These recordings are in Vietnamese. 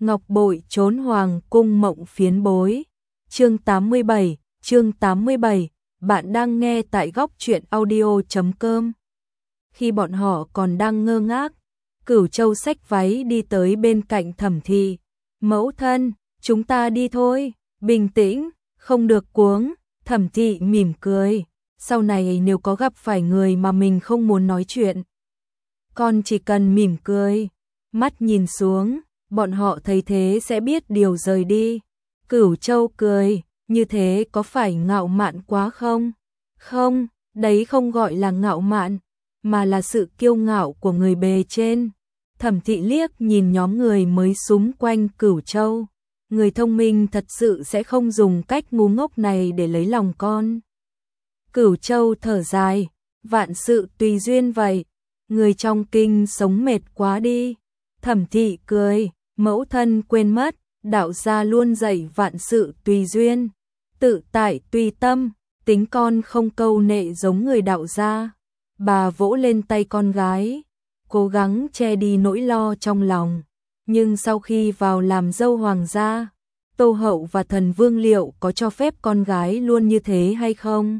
Ngọc bội trốn hoàng cung mộng phiến bối. Chương 87, bạn đang nghe tại góc truyện audio.com. Khi bọn họ còn đang ngơ ngác, Cửu Châu xách váy đi tới bên cạnh Thẩm Thị. Mẫu thân, chúng ta đi thôi, bình tĩnh, không được cuống. Thẩm Thị mỉm cười, sau này nếu có gặp phải người mà mình không muốn nói chuyện, con chỉ cần mỉm cười, mắt nhìn xuống, bọn họ thấy thế sẽ biết điều rời đi. Cửu Châu cười, như thế có phải ngạo mạn quá không? Không, đấy không gọi là ngạo mạn, mà là sự kiêu ngạo của người bề trên. Thẩm Thị liếc nhìn nhóm người mới xúm quanh Cửu Châu. Người thông minh thật sự sẽ không dùng cách ngu ngốc này để lấy lòng con. Cửu Châu thở dài, vạn sự tùy duyên vậy, người trong kinh sống mệt quá đi. Thẩm Thị cười, mẫu thân quên mất, đạo gia luôn dạy vạn sự tùy duyên, tự tại tùy tâm, tính con không câu nệ giống người đạo gia. Bà vỗ lên tay con gái, cố gắng che đi nỗi lo trong lòng. Nhưng sau khi vào làm dâu hoàng gia, Tô Hậu và Thần Vương liệu có cho phép con gái luôn như thế hay không?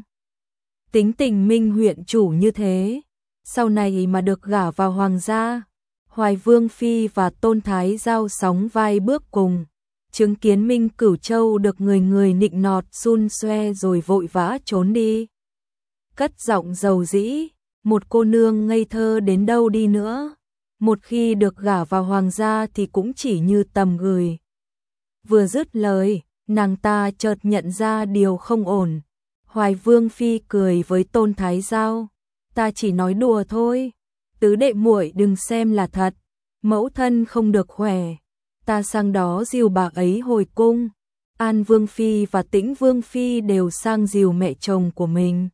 Tính tình Minh huyện chủ như thế, sau này mà được gả vào hoàng gia, Hoài Vương Phi và Tôn Thái Giao sóng vai bước cùng, chứng kiến Minh Cửu Châu được người người nịnh nọt xun xoe rồi vội vã trốn đi. Cất giọng dầu dĩ, một cô nương ngây thơ đến đâu đi nữa, một khi được gả vào hoàng gia thì cũng chỉ như tầm gửi. Vừa dứt lời, nàng ta chợt nhận ra điều không ổn. Hoài Vương Phi cười với Tôn Thái Giao, ta chỉ nói đùa thôi, tứ đệ muội đừng xem là thật, mẫu thân không được khỏe, ta sang đó dìu bà ấy hồi cung. An Vương Phi và Tĩnh Vương Phi đều sang dìu mẹ chồng của mình.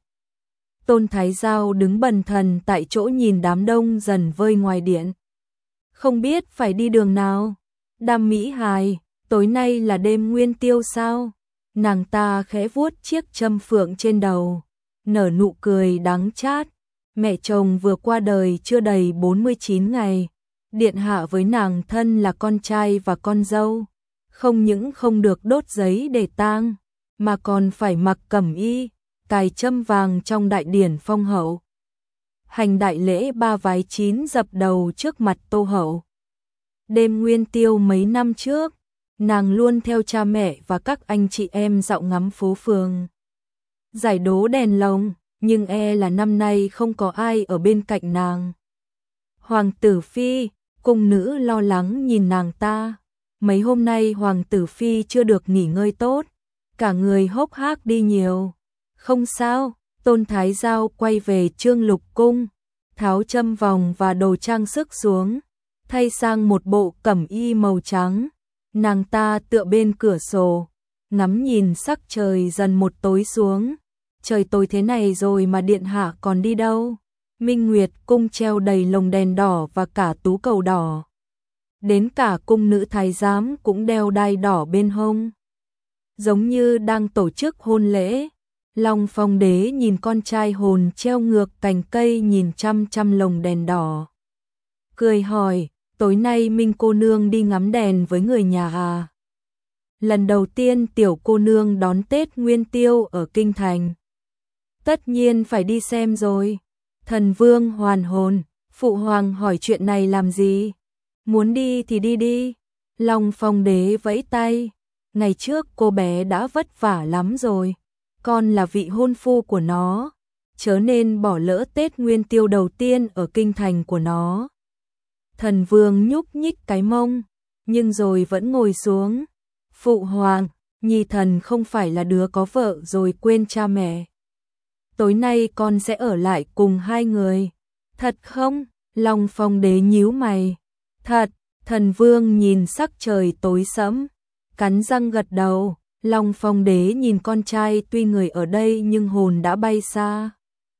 Tôn Thái Giao đứng bần thần tại chỗ nhìn đám đông dần vơi ngoài điện. Không biết phải đi đường nào. Đam Mỹ Hài, tối nay là đêm nguyên tiêu sao? Nàng ta khẽ vuốt chiếc châm phượng trên đầu, nở nụ cười đắng chát. Mẹ chồng vừa qua đời chưa đầy 49 ngày. Điện hạ với nàng thân là con trai và con dâu, không những không được đốt giấy để tang, mà còn phải mặc cẩm y, cài châm vàng trong đại điển phong hậu. Hành đại lễ 3 vái 9 dập đầu trước mặt Tô Hậu. Đêm nguyên tiêu mấy năm trước, nàng luôn theo cha mẹ và các anh chị em dạo ngắm phố phường, giải đố đèn lồng, nhưng là năm nay không có ai ở bên cạnh nàng. Hoàng tử Phi, cung nữ lo lắng nhìn nàng ta. Mấy hôm nay Hoàng tử Phi chưa được nghỉ ngơi tốt, cả người hốc hác đi nhiều. Không sao, Tôn Thái Giao quay về Trương Lục cung, tháo châm vòng và đồ trang sức xuống, thay sang một bộ cẩm y màu trắng. Nàng ta tựa bên cửa sổ, ngắm nhìn sắc trời dần một tối xuống. Trời tối thế này rồi mà điện hạ còn đi đâu? Minh Nguyệt cung treo đầy lồng đèn đỏ và cả tú cầu đỏ. Đến cả cung nữ thái giám cũng đeo đai đỏ bên hông, giống như đang tổ chức hôn lễ. Long Phong đế nhìn con trai hồn treo ngược cành cây nhìn chăm chăm lồng đèn đỏ, cười hỏi, tối nay Minh cô nương đi ngắm đèn với người nhà à? Lần đầu tiên tiểu cô nương đón Tết Nguyên Tiêu ở kinh thành, tất nhiên phải đi xem rồi. Thần Vương hoàn hồn, phụ hoàng hỏi chuyện này làm gì? Muốn đi thì đi đi. Long Phong đế vẫy tay, ngày trước cô bé đã vất vả lắm rồi, con là vị hôn phu của nó, chớ nên bỏ lỡ Tết Nguyên Tiêu đầu tiên ở kinh thành của nó. Thần Vương nhúc nhích cái mông, nhưng rồi vẫn ngồi xuống. Phụ hoàng, nhi thần không phải là đứa có vợ rồi quên cha mẹ. Tối nay con sẽ ở lại cùng hai người. Thật không? Long Phong đế nhíu mày. Thật. Thần Vương nhìn sắc trời tối sẫm, cắn răng gật đầu. Long Phong đế nhìn con trai tuy người ở đây nhưng hồn đã bay xa,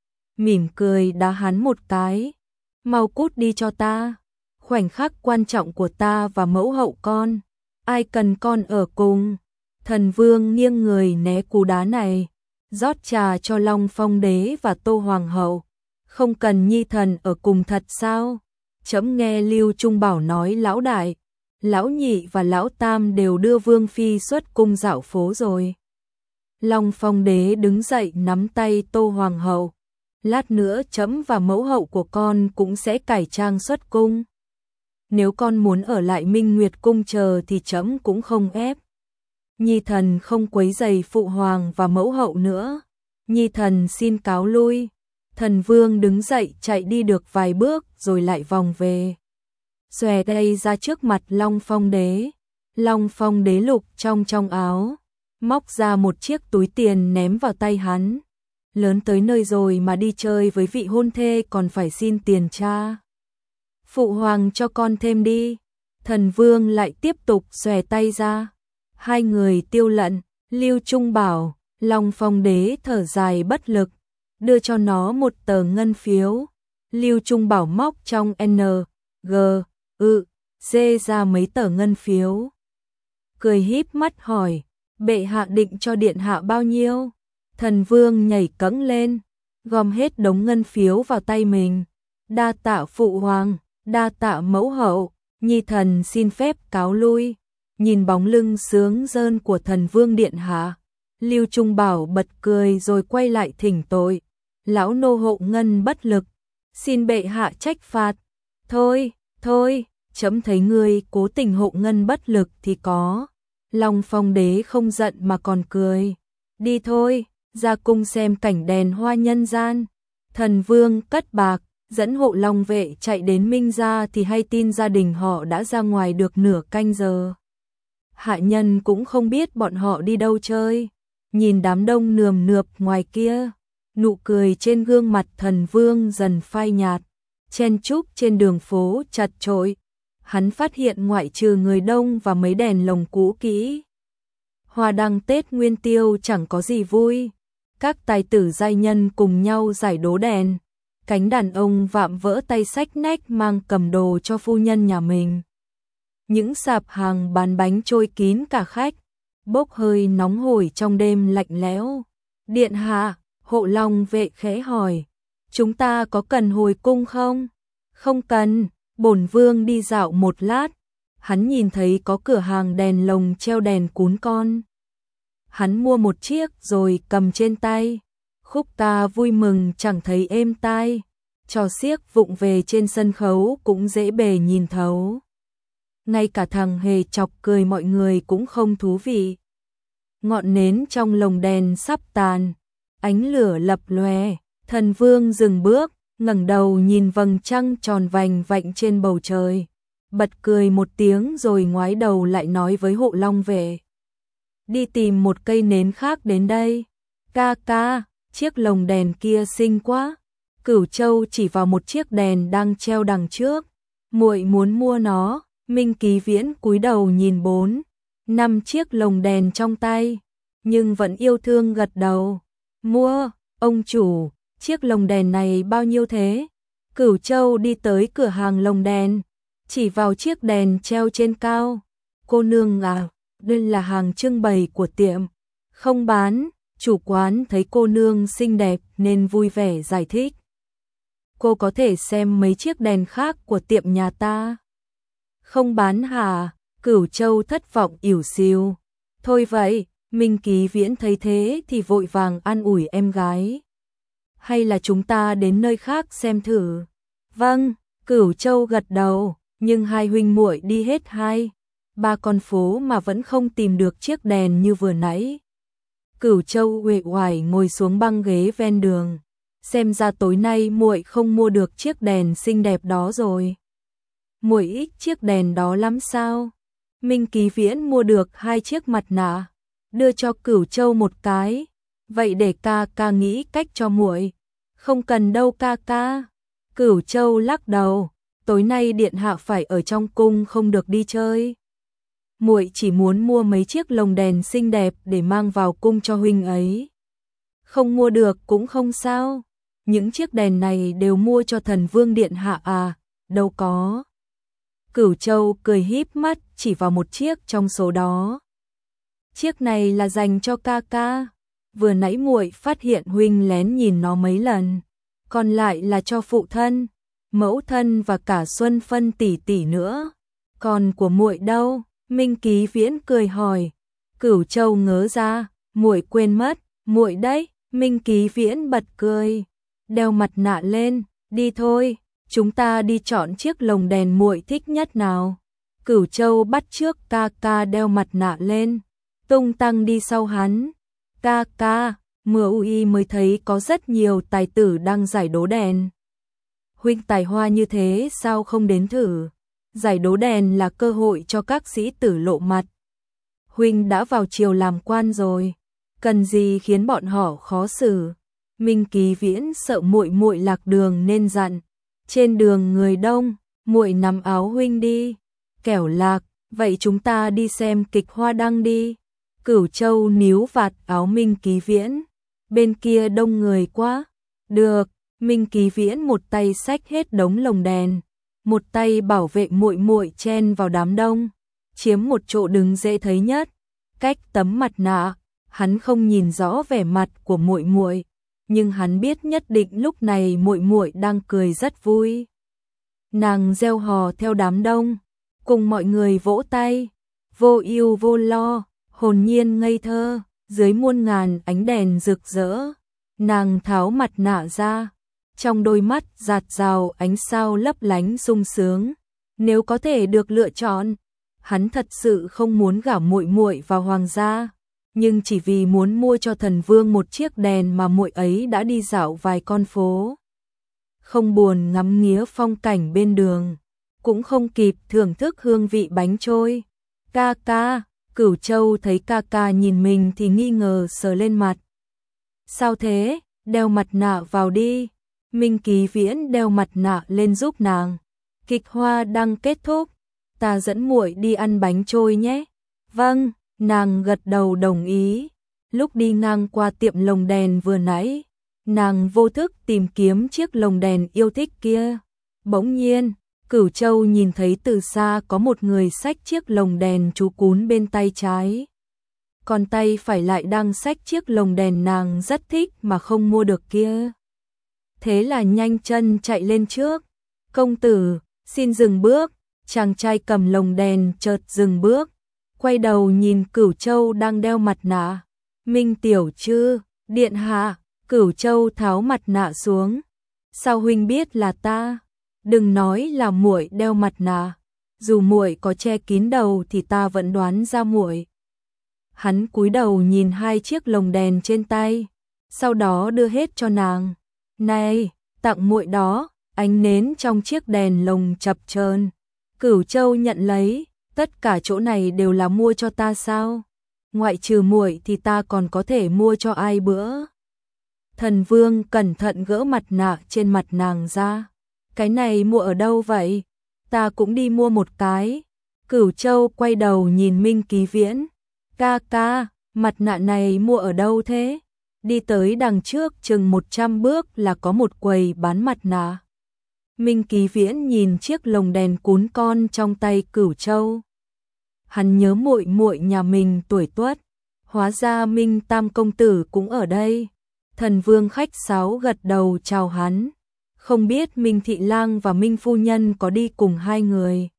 mỉm cười đá hắn một cái. Mau cút đi cho ta. Khoảnh khắc quan trọng của ta và mẫu hậu con, ai cần con ở cùng? Thần Vương nghiêng người né cú đá này, rót trà cho Long Phong đế và Tô hoàng hậu. Không cần nhi thần ở cùng thật sao? Trẫm nghe Lưu Trung Bảo nói lão đại, lão nhị và lão tam đều đưa vương phi xuất cung dạo phố rồi. Long Phong đế đứng dậy nắm tay Tô hoàng hậu. Lát nữa trẫm và mẫu hậu của con cũng sẽ cải trang xuất cung. Nếu con muốn ở lại Minh Nguyệt cung chờ thì trẫm cũng không ép. Nhi thần không quấy rầy phụ hoàng và mẫu hậu nữa. Nhi thần xin cáo lui. Thần vương đứng dậy chạy đi được vài bước rồi lại vòng về. Xòe tay ra trước mặt Long Phong đế. Long Phong đế lục trong áo, móc ra một chiếc túi tiền ném vào tay hắn. Lớn tới nơi rồi mà đi chơi với vị hôn thê còn phải xin tiền cha. Phụ hoàng cho con thêm đi. Thần vương lại tiếp tục xòe tay ra. Hai người tiêu lận. Lưu Trung bảo. Long Phong đế thở dài bất lực, đưa cho nó một tờ ngân phiếu. Lưu Trung bảo móc trong G, C ra mấy tờ ngân phiếu. Cười híp mắt hỏi, bệ hạ định cho điện hạ bao nhiêu? Thần vương nhảy cẫng lên, gom hết đống ngân phiếu vào tay mình. Đa tạ phụ hoàng, đa tạ mẫu hậu, nhi thần xin phép cáo lui. Nhìn bóng lưng sướng rơn của thần vương điện hạ, Lưu Trung bảo bật cười rồi quay lại thỉnh tội. Lão nô hộ ngân bất lực, xin bệ hạ trách phạt. Thôi, chấm thấy ngươi cố tình hộ ngân bất lực thì có. Long Phong đế không giận mà còn cười. Đi thôi, ra cung xem cảnh đèn hoa nhân gian. Thần vương cất bạc, dẫn hộ long vệ chạy đến Minh gia thì hay tin gia đình họ đã ra ngoài được nửa canh giờ. Hạ nhân cũng không biết bọn họ đi đâu chơi. Nhìn đám đông nườm nượp ngoài kia, nụ cười trên gương mặt thần vương dần phai nhạt, chen chúc trên đường phố chật chội. Hắn phát hiện ngoại trừ người đông và mấy đèn lồng cũ kỹ, hoa đăng Tết Nguyên Tiêu chẳng có gì vui. Các tài tử giai nhân cùng nhau giải đố đèn, cánh đàn ông vạm vỡ tay xách nách mang cầm đồ cho phu nhân nhà mình. Những sạp hàng bán bánh trôi kín cả khách, bốc hơi nóng hổi trong đêm lạnh lẽo. Điện hạ, hộ long vệ khẽ hỏi, chúng ta có cần hồi cung không? Không cần, bổn vương đi dạo một lát. Hắn nhìn thấy có cửa hàng đèn lồng treo đèn cún con. Hắn mua một chiếc rồi cầm trên tay. Khúc ca vui mừng chẳng thấy êm tai. Trò xiếc vụng về trên sân khấu cũng dễ bề nhìn thấu. Ngay cả thằng hề chọc cười mọi người cũng không thú vị. Ngọn nến trong lồng đèn sắp tàn, ánh lửa lập lòe. Thần vương dừng bước, ngẩng đầu nhìn vầng trăng tròn vành vạnh trên bầu trời, bật cười một tiếng rồi ngoái đầu lại nói với hộ long vệ, đi tìm một cây nến khác đến đây. Ca ca, chiếc lồng đèn kia xinh quá. Cửu Châu chỉ vào một chiếc đèn đang treo đằng trước. Muội muốn mua nó. Minh Ký Viễn cúi đầu nhìn 4-5 chiếc lồng đèn trong tay, nhưng vẫn yêu thương gật đầu. Mua, ông chủ, chiếc lồng đèn này bao nhiêu thế? Cửu Châu đi tới cửa hàng lồng đèn, chỉ vào chiếc đèn treo trên cao. Cô nương à, đây là hàng trưng bày của tiệm, không bán. Chủ quán thấy cô nương xinh đẹp nên vui vẻ giải thích. Cô có thể xem mấy chiếc đèn khác của tiệm nhà ta. Không bán hả? Cửu Châu thất vọng ỉu xìu. Thôi vậy, Minh Ký Viễn thấy thế thì vội vàng an ủi em gái. Hay là chúng ta đến nơi khác xem thử? Vâng, Cửu Châu gật đầu, nhưng hai huynh muội đi hết 2-3 con phố mà vẫn không tìm được chiếc đèn như vừa nãy. Cửu Châu uể oải ngồi xuống băng ghế ven đường. Xem ra tối nay muội không mua được chiếc đèn xinh đẹp đó rồi. Muội ít chiếc đèn đó lắm sao? Minh Ký Viễn mua được 2 chiếc mặt nạ, đưa cho Cửu Châu một cái. Vậy để ca ca nghĩ cách cho muội. Không cần đâu ca ca. Cửu Châu lắc đầu, tối nay điện hạ phải ở trong cung không được đi chơi. Muội chỉ muốn mua mấy chiếc lồng đèn xinh đẹp để mang vào cung cho huynh ấy. Không mua được cũng không sao. Những chiếc đèn này đều mua cho thần vương điện hạ à? Đâu có. Cửu Châu cười híp mắt chỉ vào một chiếc trong số đó. Chiếc này là dành cho ca ca. Vừa nãy muội phát hiện huynh lén nhìn nó mấy lần. Còn lại là cho phụ thân, mẫu thân và cả Xuân Phân tỷ tỷ nữa. Còn của muội đâu? Minh Ký Viễn cười hỏi. Cửu Châu ngớ ra, muội quên mất, muội đấy. Minh Ký Viễn bật cười, đeo mặt nạ lên, đi thôi, chúng ta đi chọn chiếc lồng đèn muội thích nhất nào. Cửu Châu bắt trước ca ca đeo mặt nạ lên, tung tăng đi sau hắn. Ca ca, MUI mới thấy có rất nhiều tài tử đang giải đố đèn. Huynh tài hoa như thế sao không đến thử? Giải đố đèn là cơ hội cho các sĩ tử lộ mặt. Huynh đã vào triều làm quan rồi, cần gì khiến bọn họ khó xử. Minh Ký Viễn sợ muội muội lạc đường nên dặn, trên đường người đông, muội nắm áo huynh đi. Kẻo lạc, vậy chúng ta đi xem kịch Hoa Đăng đi. Cửu Châu níu vạt áo Minh Ký Viễn, bên kia đông người quá. Được, Minh Ký Viễn một tay xách hết đống lồng đèn, một tay bảo vệ muội muội chen vào đám đông, chiếm một chỗ đứng dễ thấy nhất. Cách tấm mặt nạ, hắn không nhìn rõ vẻ mặt của muội muội, nhưng hắn biết nhất định lúc này muội muội đang cười rất vui. Nàng reo hò theo đám đông, cùng mọi người vỗ tay, vô ưu vô lo, hồn nhiên ngây thơ, dưới muôn ngàn ánh đèn rực rỡ. Nàng tháo mặt nạ ra, trong đôi mắt rạt rào ánh sao lấp lánh sung sướng. Nếu có thể được lựa chọn, hắn thật sự không muốn gả muội muội vào hoàng gia, nhưng chỉ vì muốn mua cho thần vương một chiếc đèn mà muội ấy đã đi dạo vài con phố. Không buồn ngắm nghía phong cảnh bên đường, cũng không kịp thưởng thức hương vị bánh trôi. Ca ca, Cửu Châu thấy ca ca nhìn mình thì nghi ngờ sờ lên mặt. Sao thế, đeo mặt nạ vào đi. Minh Ký Viễn đeo mặt nạ lên giúp nàng. Kịch Hoa Đăng kết thúc, ta dẫn muội đi ăn bánh trôi nhé. Vâng, nàng gật đầu đồng ý. Lúc đi ngang qua tiệm lồng đèn vừa nãy, nàng vô thức tìm kiếm chiếc lồng đèn yêu thích kia. Bỗng nhiên, Cửu Châu nhìn thấy từ xa có một người xách chiếc lồng đèn chú cún bên tay trái. Còn tay phải lại đang xách chiếc lồng đèn nàng rất thích mà không mua được kia. Thế là nhanh chân chạy lên trước. Công tử, xin dừng bước. Chàng trai cầm lồng đèn chợt dừng bước, quay đầu nhìn Cửu Châu đang đeo mặt nạ. Minh tiểu trư, điện hạ. Cửu Châu tháo mặt nạ xuống. Sao huynh biết là ta? Đừng nói là muội đeo mặt nạ, dù muội có che kín đầu thì ta vẫn đoán ra muội. Hắn cúi đầu nhìn hai chiếc lồng đèn trên tay, sau đó đưa hết cho nàng. Này, tặng muội đó. Ánh nến trong chiếc đèn lồng chập chờn. Cửu Châu nhận lấy, tất cả chỗ này đều là mua cho ta sao? Ngoại trừ muội thì ta còn có thể mua cho ai bữa? Thần Vương cẩn thận gỡ mặt nạ trên mặt nàng ra. Cái này mua ở đâu vậy? Ta cũng đi mua một cái. Cửu Châu quay đầu nhìn Minh Ký Viễn. Ca ca, mặt nạ này mua ở đâu thế? Đi tới đằng trước chừng 100 bước là có một quầy bán mặt nạ. Minh Ký Viễn nhìn chiếc lồng đèn cún con trong tay Cửu Châu. Hắn nhớ muội muội nhà mình tuổi tuất, hóa ra Minh Tam công tử cũng ở đây. Thần Vương khách sáo gật đầu chào hắn. Không biết Minh thị lang và Minh phu nhân có đi cùng hai người.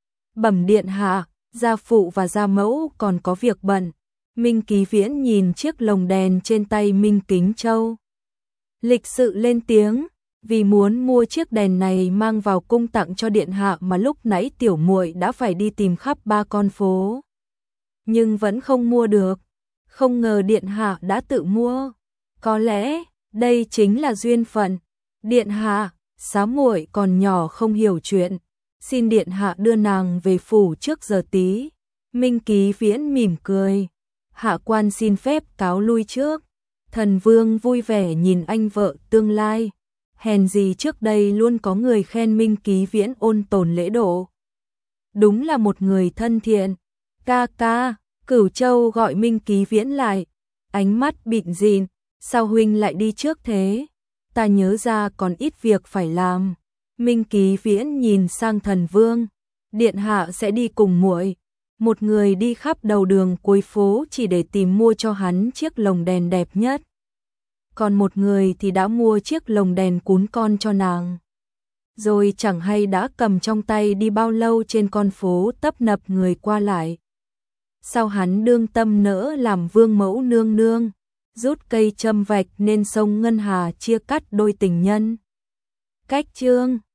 Bẩm điện hạ, gia phụ và gia mẫu còn có việc bận. Minh Ký Viễn nhìn chiếc lồng đèn trên tay Minh Kính Châu, lịch sự lên tiếng. Vì muốn mua chiếc đèn này mang vào cung tặng cho điện hạ mà lúc nãy tiểu muội đã phải đi tìm khắp 3 con phố, nhưng vẫn không mua được. Không ngờ điện hạ đã tự mua. Có lẽ đây chính là duyên phận. Điện hạ, xá muội còn nhỏ không hiểu chuyện, xin điện hạ đưa nàng về phủ trước giờ tí. Minh Ký Viễn mỉm cười. Hạ quan xin phép cáo lui trước. Thần Vương vui vẻ nhìn anh vợ tương lai. Hèn gì trước đây luôn có người khen Minh Ký Viễn ôn tồn lễ độ. Đúng là một người thân thiện. Ca ca, Cửu Châu gọi Minh Ký Viễn lại. Ánh mắt bịn dịn, sao huynh lại đi trước thế? Ta nhớ ra còn ít việc phải làm. Minh Ký Viễn nhìn sang Thần Vương. Điện hạ sẽ đi cùng muội. Một người đi khắp đầu đường cuối phố chỉ để tìm mua cho hắn chiếc lồng đèn đẹp nhất. Còn một người thì đã mua chiếc lồng đèn cún con cho nàng. rồi chẳng hay đã cầm trong tay đi bao lâu trên con phố tấp nập người qua lại. Sao hắn đương tâm nỡ làm vương mẫu nương nương, rút cây châm vạch nên sông ngân hà chia cắt đôi tình nhân. Cách chương